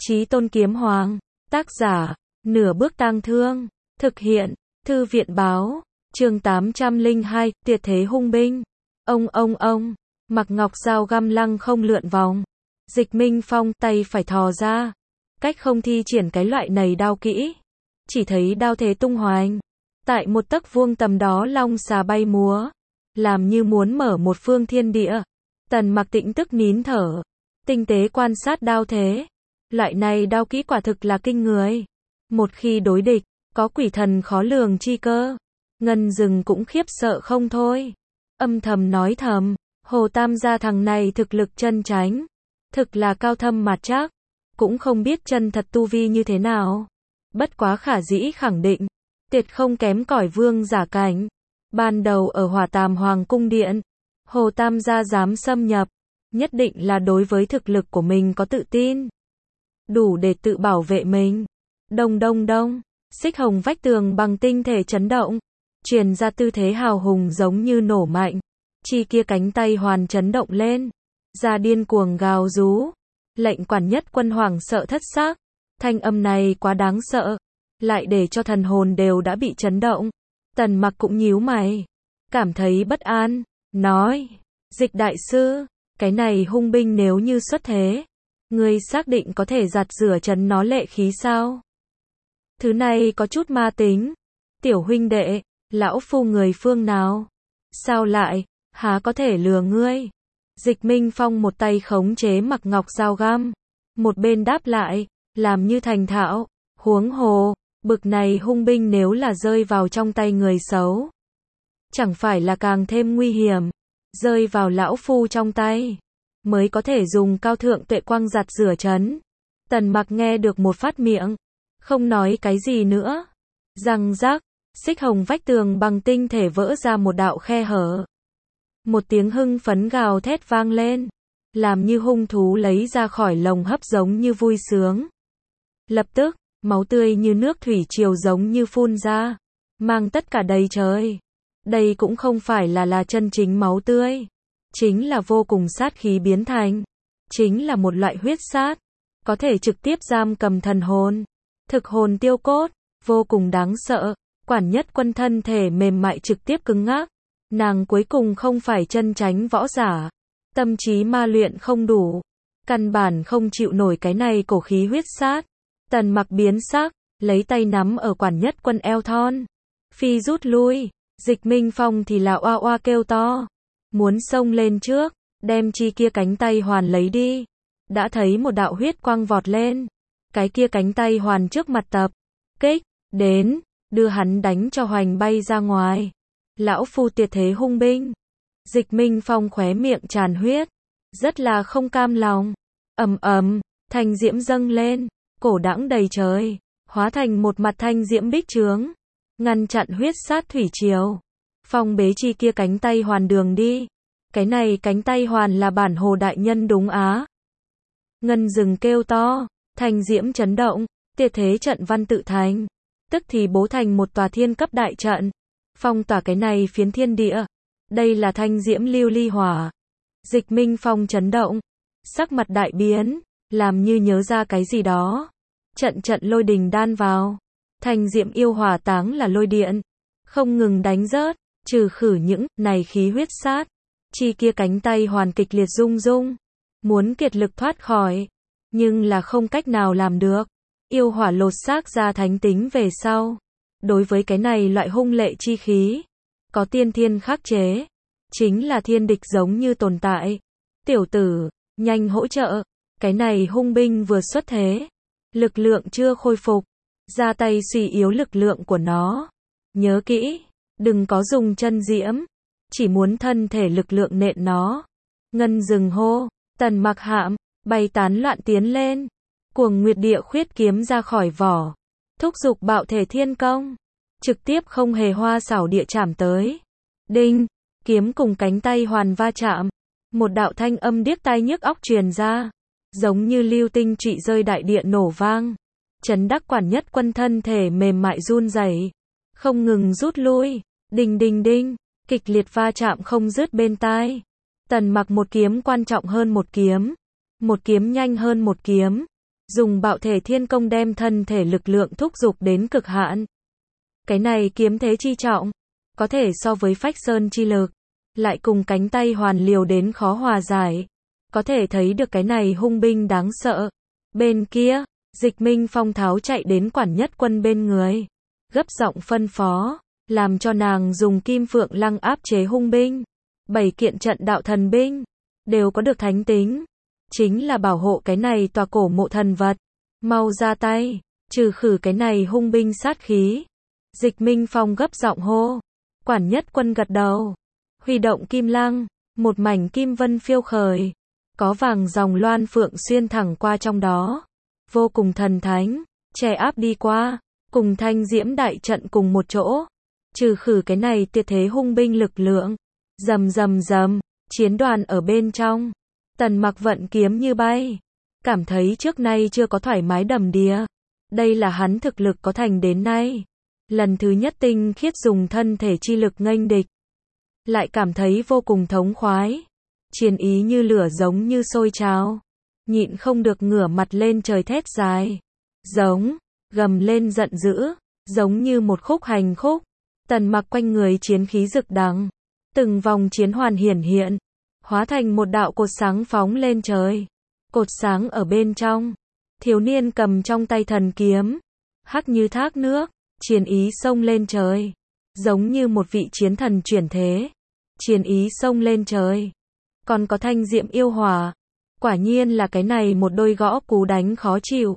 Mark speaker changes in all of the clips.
Speaker 1: Chí Tôn Kiếm Hoàng, tác giả, Nửa Bước Tang Thương, thực hiện, Thư viện báo, chương 802, Tuyệt Thế Hung Binh. Ông, Mạc Ngọc dao găm lăng không lượn vòng. Dịch Minh Phong tay phải thò ra, cách không thi triển cái loại này đao kỹ. Chỉ thấy đao thế tung hoành. Tại một tấc vuông tầm đó long xà bay múa, làm như muốn mở một phương thiên địa. Tần Mặc tĩnh tức nín thở, tinh tế quan sát đao thế. Loại này đao kỹ quả thực là kinh người. Một khi đối địch, có quỷ thần khó lường chi cơ. Ngân Dừng cũng khiếp sợ không thôi. Âm thầm nói thầm, Hồ Tam gia thằng này thực lực chân chánh, thực là cao thâm mạt trác, cũng không biết chân thật tu vi như thế nào. Bất quá khả dĩ khẳng định, tuyệt không kém cỏi vương giả cảnh. Ban đầu ở Hỏa Tàm Hoàng cung điện, Hồ Tam gia dám xâm nhập, nhất định là đối với thực lực của mình có tự tin, đủ để tự bảo vệ mình. Đông, xích hồng vách tường bằng tinh thể chấn động, truyền ra tư thế hào hùng giống như nổ mạnh. Chi kia cánh tay hoàn chấn động lên, ra điên cuồng gào rú, lệnh quản nhất quân hoảng sợ thất xác. Thanh âm này quá đáng sợ, lại để cho thần hồn đều đã bị chấn động. Tần Mặc cũng nhíu mày, cảm thấy bất an, nói: Dịch đại sư, cái này hung binh nếu như xuất thế, ngươi xác định có thể giặt rửa trấn nó lệ khí sao? Thứ này có chút ma tính. Tiểu huynh đệ, lão phu người phương nào? Sao lại, há có thể lừa ngươi? Dịch Minh Phong một tay khống chế Mạc Ngọc dao găm, một bên đáp lại, làm như thành thạo. Huống hồ, bực này hung binh nếu là rơi vào trong tay người xấu, chẳng phải là càng thêm nguy hiểm. Rơi vào lão phu trong tay, mới có thể dùng cao thượng tuệ quang giặt rửa trấn. Tần Mặc nghe được một phát miệng, không nói cái gì nữa. Răng rác, xích hồng vách tường bằng tinh thể vỡ ra một đạo khe hở. Một tiếng hưng phấn gào thét vang lên, làm như hung thú lấy ra khỏi lồng hấp giống như vui sướng. Lập tức, máu tươi như nước thủy triều giống như phun ra, mang tất cả đầy trời. Đây cũng không phải là chân chính máu tươi, chính là vô cùng sát khí biến thành, chính là một loại huyết sát, có thể trực tiếp giam cầm thần hồn, thực hồn tiêu cốt, vô cùng đáng sợ. Quản nhất quân thân thể mềm mại trực tiếp cứng ngắc, nàng cuối cùng không phải chân chánh võ giả, tâm trí ma luyện không đủ, căn bản không chịu nổi cái này cổ khí huyết sát. Tần Mặc biến sắc, lấy tay nắm ở quản nhất quân eo thon, phi rút lui. Dịch Minh Phong thì là oa oa kêu to, muốn xông lên trước, đem chi kia cánh tay hoàn lấy đi. Đã thấy một đạo huyết quang vọt lên, cái kia cánh tay hoàn trước mặt tập kích đến, đưa hắn đánh cho hoành bay ra ngoài. Lão phu tuyệt thế hung binh. Dịch Minh Phong khóe miệng tràn huyết, rất là không cam lòng. Thanh diễm dâng lên, cổ đãng đầy trời, hóa thành một mặt thanh diễm bích trướng, ngăn chặn huyết sát thủy triều. Phong bế chi kia cánh tay hoàn đường đi. Cái này cánh tay hoàn là bản Hồ đại nhân đúng á. Ngân Dừng kêu to, thanh diễm chấn động, tuyệt thế trận văn tự thành, tức thì bố thành một tòa thiên cấp đại trận, phong tỏa cái này phiến thiên địa. Đây là thanh diễm lưu ly hỏa. Dịch Minh Phong chấn động, sắc mặt đại biến, làm như nhớ ra cái gì đó. Trận lôi đình đan vào, thanh diễm yêu hỏa táng là lôi điện, không ngừng đánh rớt, trừ khử những này khí huyết sát. Chi kia cánh tay hoàn kịch liệt rung, muốn kiệt lực thoát khỏi, nhưng là không cách nào làm được. Yêu hỏa lột xác ra thánh tính về sau, đối với cái này loại hung lệ chi khí, có tiên thiên khắc chế, chính là thiên địch giống như tồn tại. Tiểu tử, nhanh hỗ trợ, cái này hung binh vừa xuất thế, lực lượng chưa khôi phục, ra tay suy yếu lực lượng của nó. Nhớ kỹ, đừng có dùng chân diễm, chỉ muốn thân thể lực lượng nện nó. Ngân Dừng hô, Tần Mặc hạm, bay tán loạn tiến lên, cuồng nguyệt địa khuyết kiếm ra khỏi vỏ, thúc giục bạo thể thiên công, trực tiếp không hề hoa xảo địa chạm tới. Đinh, kiếm cùng cánh tay hoàn va chạm, một đạo thanh âm điếc tai nhức óc truyền ra, giống như lưu tinh trụy rơi đại địa nổ vang. Trấn đắc quản nhất quân thân thể mềm mại run rẩy, không ngừng rút lui. Đinh, kịch liệt va chạm không dứt bên tai. Tần Mặc một kiếm quan trọng hơn một kiếm nhanh hơn một kiếm, dùng bạo thể thiên công đem thân thể lực lượng thúc giục đến cực hạn. Cái này kiếm thế chi trọng, có thể so với phách sơn chi lực, lại cùng cánh tay hoàn liều đến khó hòa giải. Có thể thấy được cái này hung binh đáng sợ. Bên kia, Dịch Minh Phong tháo chạy đến quản nhất quân bên người, gấp giọng phân phó, làm cho nàng dùng kim phượng lăng áp chế hung binh. 7 kiện trận đạo thần binh, đều có được thánh tính, chính là bảo hộ cái này tòa cổ mộ thần vật. Mau ra tay, trừ khử cái này hung binh sát khí. Dịch Minh Phong gấp giọng hô. Quản nhất quân gật đầu, huy động kim lăng, một mảnh kim vân phiêu khởi, có vàng dòng loan phượng xuyên thẳng qua trong đó, vô cùng thần thánh, che áp đi qua, cùng thanh diễm đại trận cùng một chỗ, trừ khử cái này tuyệt thế hung binh lực lượng. Rầm rầm rầm, chiến đoàn ở bên trong, Tần Mặc vận kiếm như bay, cảm thấy trước nay chưa có thoải mái đầm đìa. Đây là hắn thực lực có thành đến nay, lần thứ nhất tinh khiết dùng thân thể chi lực nghênh địch, lại cảm thấy vô cùng thống khoái. Chiến ý như lửa giống như sôi trào, nhịn không được ngửa mặt lên trời thét dài, giống, gầm lên giận dữ, giống như một khúc hành khúc. Tần Mặc quanh người chiến khí rực đằng, từng vòng chiến hoàn hiển hiện, hóa thành một đạo cột sáng phóng lên trời. Cột sáng ở bên trong, thiếu niên cầm trong tay thần kiếm, hắc như thác nước, chiến ý xông lên trời, giống như một vị chiến thần chuyển thế. Chiến ý xông lên trời, còn có thanh diệm yêu hỏa, quả nhiên là cái này một đôi gõ cú đánh khó chịu.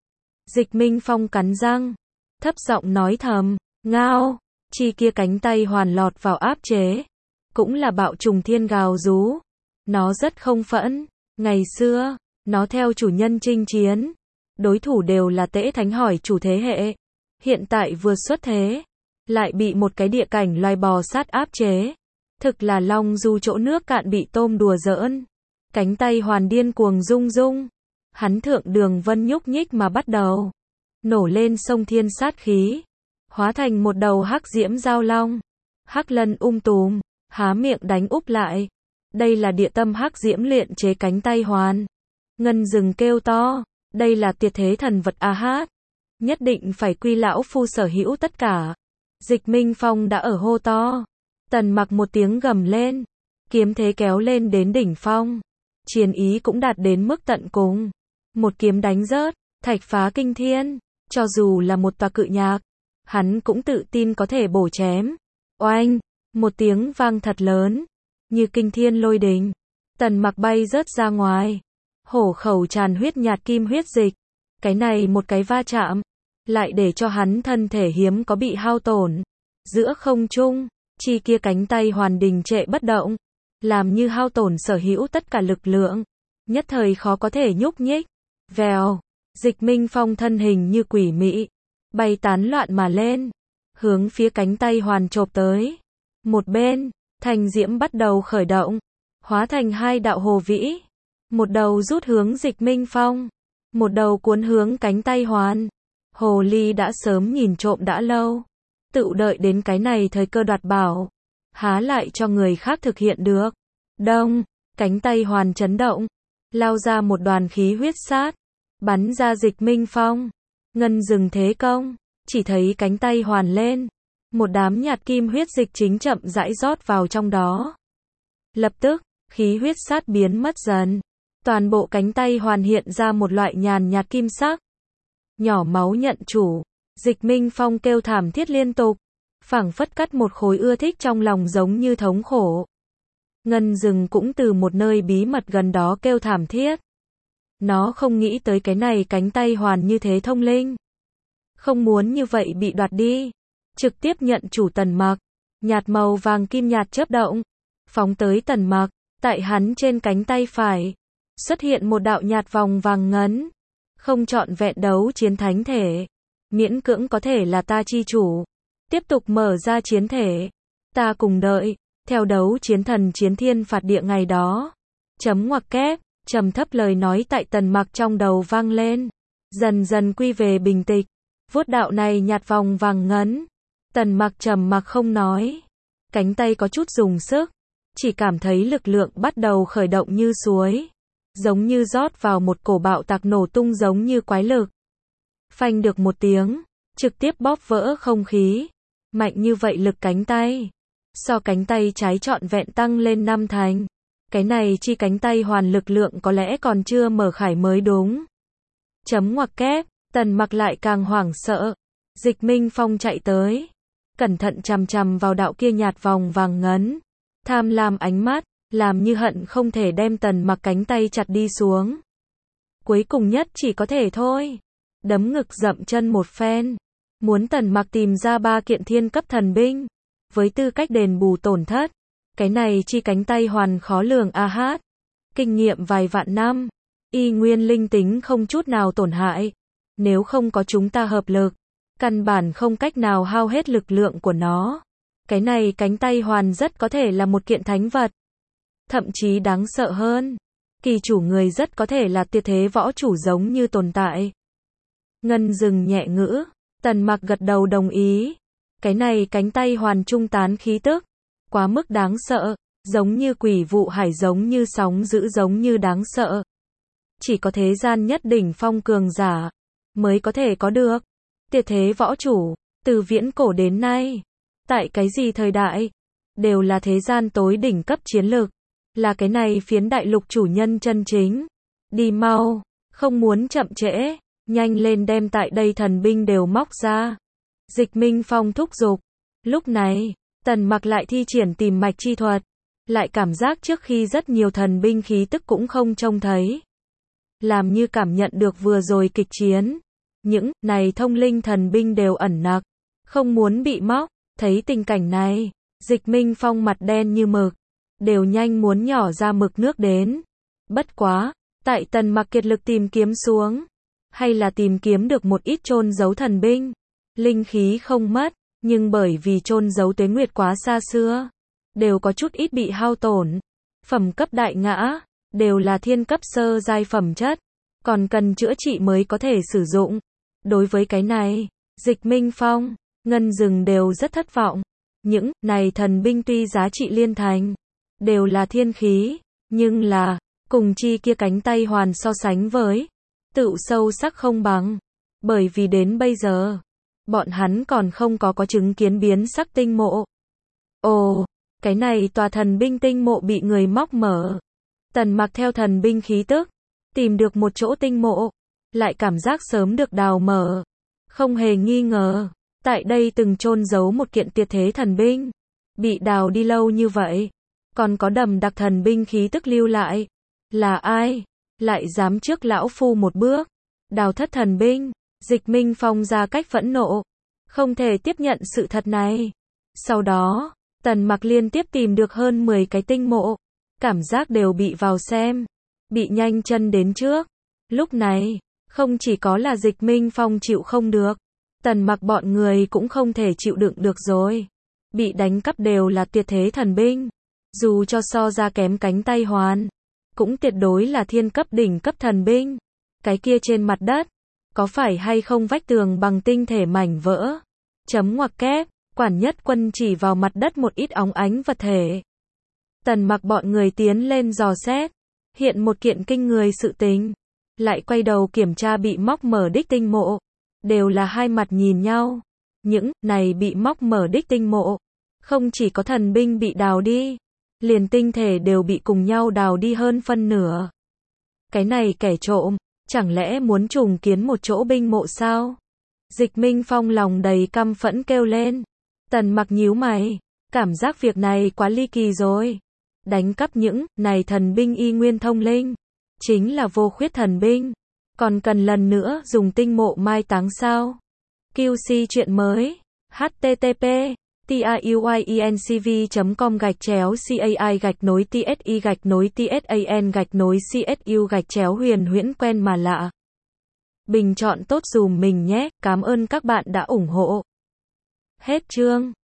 Speaker 1: Dịch Minh Phong cắn răng, thấp giọng nói thầm, ngao, chi kia cánh tay hoàn lọt vào áp chế, cũng là bạo trùng thiên gào rú. Nó rất không phẫn, ngày xưa, nó theo chủ nhân chinh chiến, đối thủ đều là Tễ Thánh hỏi chủ thế hệ, hiện tại vừa xuất thế, lại bị một cái địa cảnh loài bò sát áp chế. Thực là long du chỗ nước cạn bị tôm đùa giỡn. Cánh tay hoàn điên cuồng rung rung, hắn thượng đường vân nhúc nhích mà bắt đầu nổ lên sông thiên sát khí, hóa thành một đầu hắc diễm giao long. Hắc lân tùm, há miệng đánh úp lại. Đây là địa tâm hắc diễm luyện chế cánh tay hoàn. Ngân rừng kêu to, đây là tuyệt thế thần vật a hát, nhất định phải quy lão phu sở hữu tất cả. Dịch Minh Phong đã ở hô to. Tần Mặc một tiếng gầm lên, kiếm thế kéo lên đến đỉnh phong, chiến ý cũng đạt đến mức tận cùng. Một kiếm đánh rớt, thạch phá kinh thiên, cho dù là một tòa cự nhạc, hắn cũng tự tin có thể bổ chém. Oanh, một tiếng vang thật lớn, như kinh thiên lôi đình. Tần Mặc bay rớt ra ngoài, hổ khẩu tràn huyết nhạt kim huyết dịch. Cái này một cái va chạm, lại để cho hắn thân thể hiếm có bị hao tổn. Giữa không trung, chi kia cánh tay hoàn đình trệ bất động, làm như hao tổn sở hữu tất cả lực lượng, nhất thời khó có thể nhúc nhích. Vèo, Dịch Minh Phong thân hình như quỷ mị, bay tán loạn mà lên, hướng phía cánh tay hoàn chộp tới. Một bên, thanh diễm bắt đầu khởi động, hóa thành hai đạo hồ vĩ, một đầu rút hướng Dịch Minh Phong, một đầu cuốn hướng cánh tay hoàn. Hồ ly đã sớm nhìn trộm đã lâu, tự đợi đến cái này thời cơ đoạt bảo, há lại cho người khác thực hiện được. Đông, cánh tay hoàn chấn động, lao ra một đoàn khí huyết sát, bắn ra Dịch Minh Phong. Ngân dừng thế công, chỉ thấy cánh tay hoàn lên, một đám nhạt kim huyết dịch chính chậm rãi rót vào trong đó. Lập tức, khí huyết sát biến mất dần, toàn bộ cánh tay hoàn hiện ra một loại nhàn nhạt kim sắc. Nhỏ máu nhận chủ, Dịch Minh Phong kêu thảm thiết liên tục, phảng phất cắt một khối ưa thích trong lòng giống như thống khổ. Ngân rừng cũng từ một nơi bí mật gần đó kêu thảm thiết. Nó không nghĩ tới cái này cánh tay hoàn như thế thông linh, không muốn như vậy bị đoạt đi, trực tiếp nhận chủ Tần Mặc. Nhạt màu vàng kim nhạt chớp động, phóng tới Tần Mặc. Tại hắn trên cánh tay phải, xuất hiện một đạo nhạt vòng vàng ngấn, không trọn vẹn đấu chiến thánh thể, miễn cưỡng có thể là ta chi chủ. Tiếp tục mở ra chiến thể, ta cùng đợi, theo đấu chiến thần chiến thiên phạt địa ngày đó. Chấm ngoặc kép, trầm thấp lời nói tại Tần Mặc trong đầu vang lên, dần dần quy về bình tịch. Vuốt đạo này nhạt vòng vàng ngấn, Tần Mặc trầm mặc không nói, cánh tay có chút dùng sức, chỉ cảm thấy lực lượng bắt đầu khởi động như suối. giống như rót vào một cổ bạo tạc nổ tung giống như quái lực. Phanh được một tiếng, trực tiếp bóp vỡ không khí. Mạnh như vậy lực cánh tay. So cánh tay trái trọn vẹn tăng lên 5 thành. Cái này chi cánh tay hoàn lực lượng có lẽ còn chưa mở khải mới đúng. Chấm ngoặc kép, Tần Mặc lại càng hoảng sợ. Dịch Minh Phong chạy tới. Cẩn thận chằm chằm vào đạo kia nhạt vòng vàng ngấn. Tham lam ánh mắt, làm như hận không thể đem Tần Mặc cánh tay chặt đi xuống. Cuối cùng nhất chỉ có thể thôi. Đấm ngực dậm chân một phen. Muốn Tần Mặc tìm ra 3 kiện thiên cấp thần binh. Với tư cách đền bù tổn thất. Cái này chi cánh tay hoàn khó lường a hát. Kinh nghiệm vài vạn năm. Y nguyên linh tính không chút nào tổn hại. Nếu không có chúng ta hợp lực. Căn bản không cách nào hao hết lực lượng của nó. Cái này cánh tay hoàn rất có thể là một kiện thánh vật. Thậm chí đáng sợ hơn. Kỳ chủ người rất có thể là tuyệt thế võ chủ giống như tồn tại. Ngân dừng nhẹ ngữ. Tần Mặc gật đầu đồng ý. Cái này cánh tay hoàn trung tán khí tức. Quá mức đáng sợ. Giống như quỷ vụ hải, giống như sóng dữ, giống như đáng sợ. Chỉ có thế gian nhất đỉnh phong cường giả mới có thể có được. Tuyệt thế võ chủ, từ viễn cổ đến nay, tại cái gì thời đại, đều là thế gian tối đỉnh cấp chiến lược. Là cái này phiến đại lục chủ nhân chân chính. Đi mau, không muốn chậm trễ, nhanh lên đem tại đây thần binh đều móc ra. Dịch Minh Phong thúc giục. Lúc này, Tần Mặc lại thi triển tìm mạch chi thuật. Lại cảm giác trước khi rất nhiều thần binh khí tức cũng không trông thấy. Làm như cảm nhận được vừa rồi kịch chiến. Những này thông linh thần binh đều ẩn nặc. Không muốn bị móc. Thấy tình cảnh này, Dịch Minh Phong mặt đen như mực. Đều nhanh muốn nhỏ ra mực nước đến. Bất quá, tại Tần Mặc kiệt lực tìm kiếm xuống. Hay là tìm kiếm được một ít chôn giấu thần binh. Linh khí không mất, nhưng bởi vì chôn giấu tuế nguyệt quá xa xưa. Đều có chút ít bị hao tổn. Phẩm cấp đại ngã, đều là thiên cấp sơ giai phẩm chất. Còn cần chữa trị mới có thể sử dụng. Đối với cái này, Dịch Minh Phong, Ngân Dừng đều rất thất vọng. Những này thần binh tuy giá trị liên thành, đều là thiên khí, nhưng là, cùng chi kia cánh tay hoàn so sánh với, tự sâu sắc không bằng. Bởi vì đến bây giờ, bọn hắn còn không có chứng kiến biến sắc tinh mộ. Ồ, cái này tòa thần binh tinh mộ bị người móc mở. Tần Mặc theo thần binh khí tức, tìm được một chỗ tinh mộ, lại cảm giác sớm được đào mở. Không hề nghi ngờ, tại đây từng chôn giấu một kiện tuyệt thế thần binh. Bị đào đi lâu như vậy, còn có đầm đặc thần binh khí tức lưu lại. Là ai? Lại dám trước lão phu một bước, đào thất thần binh. Dịch Minh Phong ra cách phẫn nộ, không thể tiếp nhận sự thật này. Sau đó, Tần Mặc liên tiếp tìm được hơn 10 cái tinh mộ, cảm giác đều bị vào xem, bị nhanh chân đến trước. Lúc này, không chỉ có là Dịch Minh Phong chịu không được, Tần Mặc bọn người cũng không thể chịu đựng được rồi. Bị đánh cắp đều là tuyệt thế thần binh, dù cho so ra kém cánh tay hoàn, cũng tuyệt đối là thiên cấp đỉnh cấp thần binh. Cái kia trên mặt đất, có phải hay không vách tường bằng tinh thể mảnh vỡ? Chấm ngoặc kép, quản nhất quân chỉ vào mặt đất một ít óng ánh vật thể. Tần Mặc bọn người tiến lên dò xét, hiện một kiện kinh người sự tình. Lại quay đầu kiểm tra bị móc mở đích tinh mộ. Đều là hai mặt nhìn nhau. Những này bị móc mở đích tinh mộ, không chỉ có thần binh bị đào đi, liền tinh thể đều bị cùng nhau đào đi hơn phân nửa. Cái này kẻ trộm, chẳng lẽ muốn trùng kiến một chỗ binh mộ sao? Dịch Minh Phong lòng đầy căm phẫn kêu lên. Tần Mặc nhíu mày, cảm giác việc này quá ly kỳ rồi. Đánh cắp những này thần binh y nguyên thông linh, chính là vô khuyết thần binh, còn cần lần nữa dùng tinh mộ mai táng sao? QC chuyện mới. http tayuincv.com/cai-tsi-tsan-huyền huyễn quen mà lạ. Bình chọn tốt dùm mình nhé, cảm ơn các bạn đã ủng hộ. Hết chương.